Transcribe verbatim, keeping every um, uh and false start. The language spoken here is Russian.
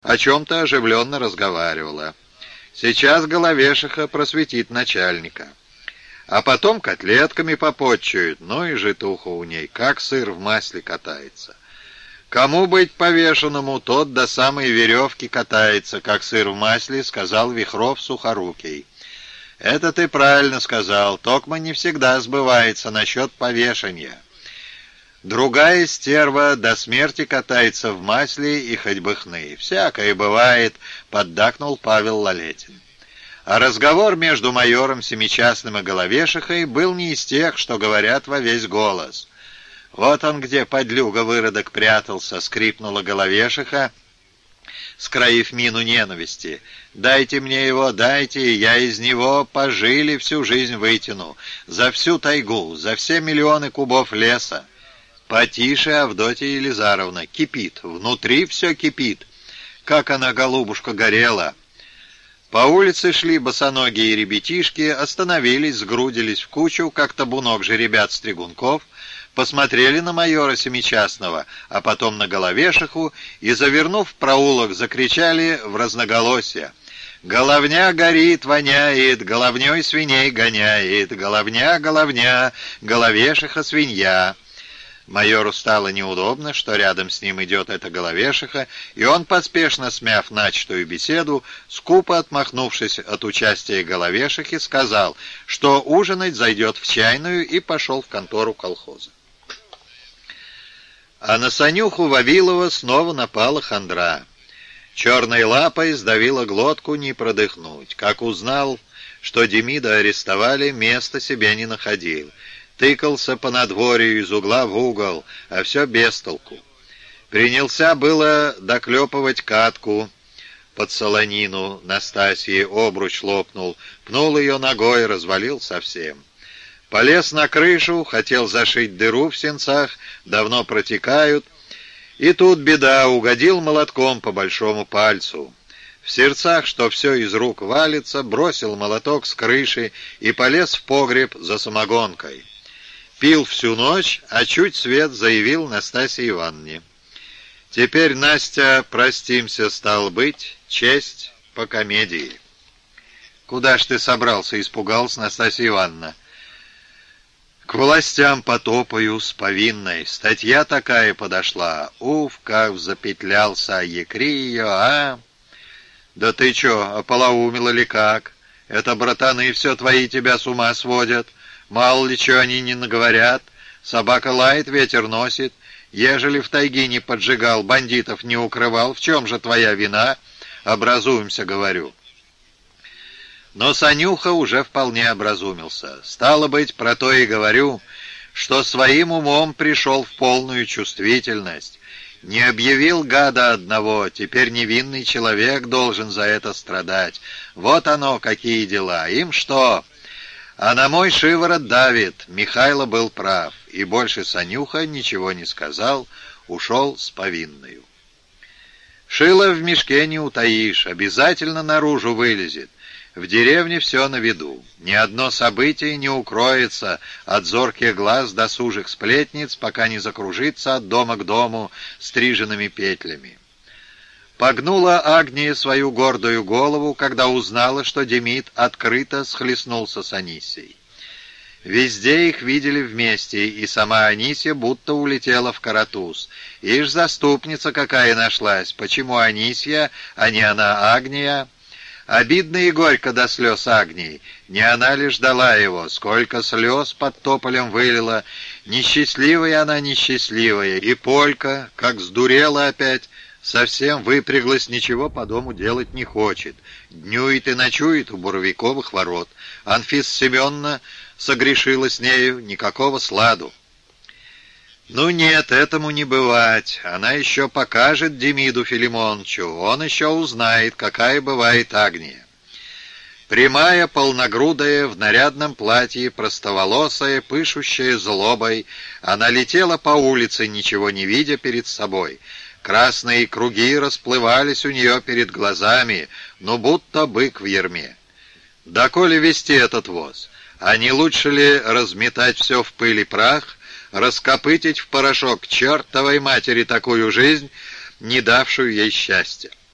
о чем-то оживленно разговаривала. Сейчас головешиха просветит начальника. А потом котлетками попотчуют, ну и житуха у ней, как сыр в масле катается. Кому быть повешенному, тот до самой веревки катается, как сыр в масле, сказал Вихров Сухорукий. Это ты правильно сказал, токмо не всегда сбывается насчет повешения. Другая стерва до смерти катается в масле и хоть бы хны. Всякое бывает, поддакнул Павел Лалетин. А разговор между майором Семичастным и Головешихой был не из тех, что говорят во весь голос. Вот он где, подлюга, выродок прятался, скрипнула Головешиха, скроив мину ненависти. «Дайте мне его, дайте, я из него пожили всю жизнь вытяну, за всю тайгу, за все миллионы кубов леса». «Потише, Авдотья Елизаровна, кипит, внутри все кипит. Как она, голубушка, горела!» По улице шли босоногие ребятишки, остановились, сгрудились в кучу, как табунок жеребят-стригунков, посмотрели на майора Семичастного, а потом на Головешиху и, завернув в проулок, закричали в разноголосье: «Головня горит, воняет, головней свиней гоняет, головня, головня, Головешиха свинья». Майору стало неудобно, что рядом с ним идет эта Головешиха, и он, поспешно смяв начатую беседу, скупо отмахнувшись от участия Головешихи, сказал, что ужинать зайдет в чайную, и пошел в контору колхоза. А на Санюху Вавилова снова напала хандра. Черной лапой сдавила глотку, не продыхнуть. Как узнал, что Демида арестовали, места себе не находил. Тыкался по надворью из угла в угол, а все без толку. Принялся было доклепывать катку под солонину. Настасье обруч лопнул, пнул ее ногой, развалил совсем. Полез на крышу, хотел зашить дыру в сенцах, давно протекают, и тут беда, угодил молотком по большому пальцу. В сердцах, что все из рук валится, бросил молоток с крыши и полез в погреб за самогонкой. Пил всю ночь, а чуть свет заявил Настасье Ивановне. Теперь, Настя, простимся, стал быть, честь по комедии. Куда ж ты собрался, испугалась Настасья Ивановна. К властям потопаю с повинной. Статья такая подошла. Уф, как запетлялся, екри ее, а? Да ты чё, ополоумела ли как? Это, братаны, все твои тебя с ума сводят. Мало ли чего они не наговорят. Собака лает, ветер носит. Ежели в тайге не поджигал, бандитов не укрывал, в чем же твоя вина? Образуемся, говорю. Но Санюха уже вполне образумился. Стало быть, про то и говорю, что своим умом пришел в полную чувствительность. Не объявил гада одного, теперь невинный человек должен за это страдать. Вот оно, какие дела. Им что? А на мой шиворот давит. Михайло был прав. И больше Санюха ничего не сказал, ушел с повинною. Шило в мешке не утаишь, обязательно наружу вылезет. В деревне все на виду. Ни одно событие не укроется от зорких глаз досужих сплетниц, пока не закружится от дома к дому стриженными петлями. Погнула Агния свою гордую голову, когда узнала, что Демид открыто схлестнулся с Анисией. Везде их видели вместе, и сама Анисия будто улетела в Каратуз. Ишь, заступница какая нашлась, почему Анисия, а не она Агния? Обидно и горько до слез Агнии. Не она ли ждала его, сколько слез под тополем вылила. Несчастливая она, несчастливая, и Полька, как сдурела опять, совсем выпряглась, ничего по дому делать не хочет. Днюет и ночует у Боровиковых ворот. Анфиса Семеновна согрешила с нею, никакого сладу. Ну нет, этому не бывать. Она еще покажет Демиду Филимоновичу, он еще узнает, какая бывает Агния. Прямая, полногрудая, в нарядном платье, простоволосая, пышущая злобой, она летела по улице, ничего не видя перед собой. Красные круги расплывались у нее перед глазами, ну будто бык в ярме. Да коли вести этот воз, а не лучше ли разметать все в пыль и прах, раскопытить в порошок чертовой матери такую жизнь, не давшую ей счастья?